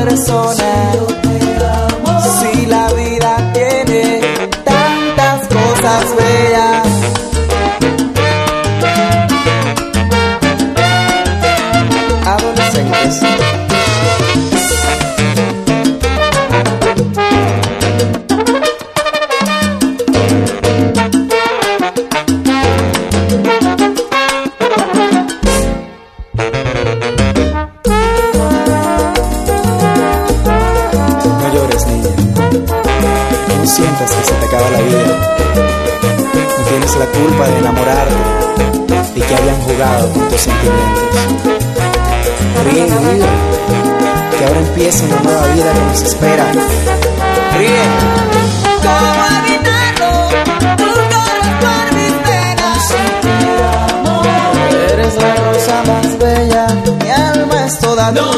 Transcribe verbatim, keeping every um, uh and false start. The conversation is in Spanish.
persona. Si la vida tiene tantas cosas bellas. Adolescentes. Sientas que se te acaba la vida. No tienes la culpa de enamorarte y que hayan jugado con tus sentimientos. Ríe y vive, que ahora empieza una nueva vida que nos espera. Ríe. ¿Cómo evitarlo? Tú corres por mis venas. Eres la rosa más bella, mi alma es toda tuya.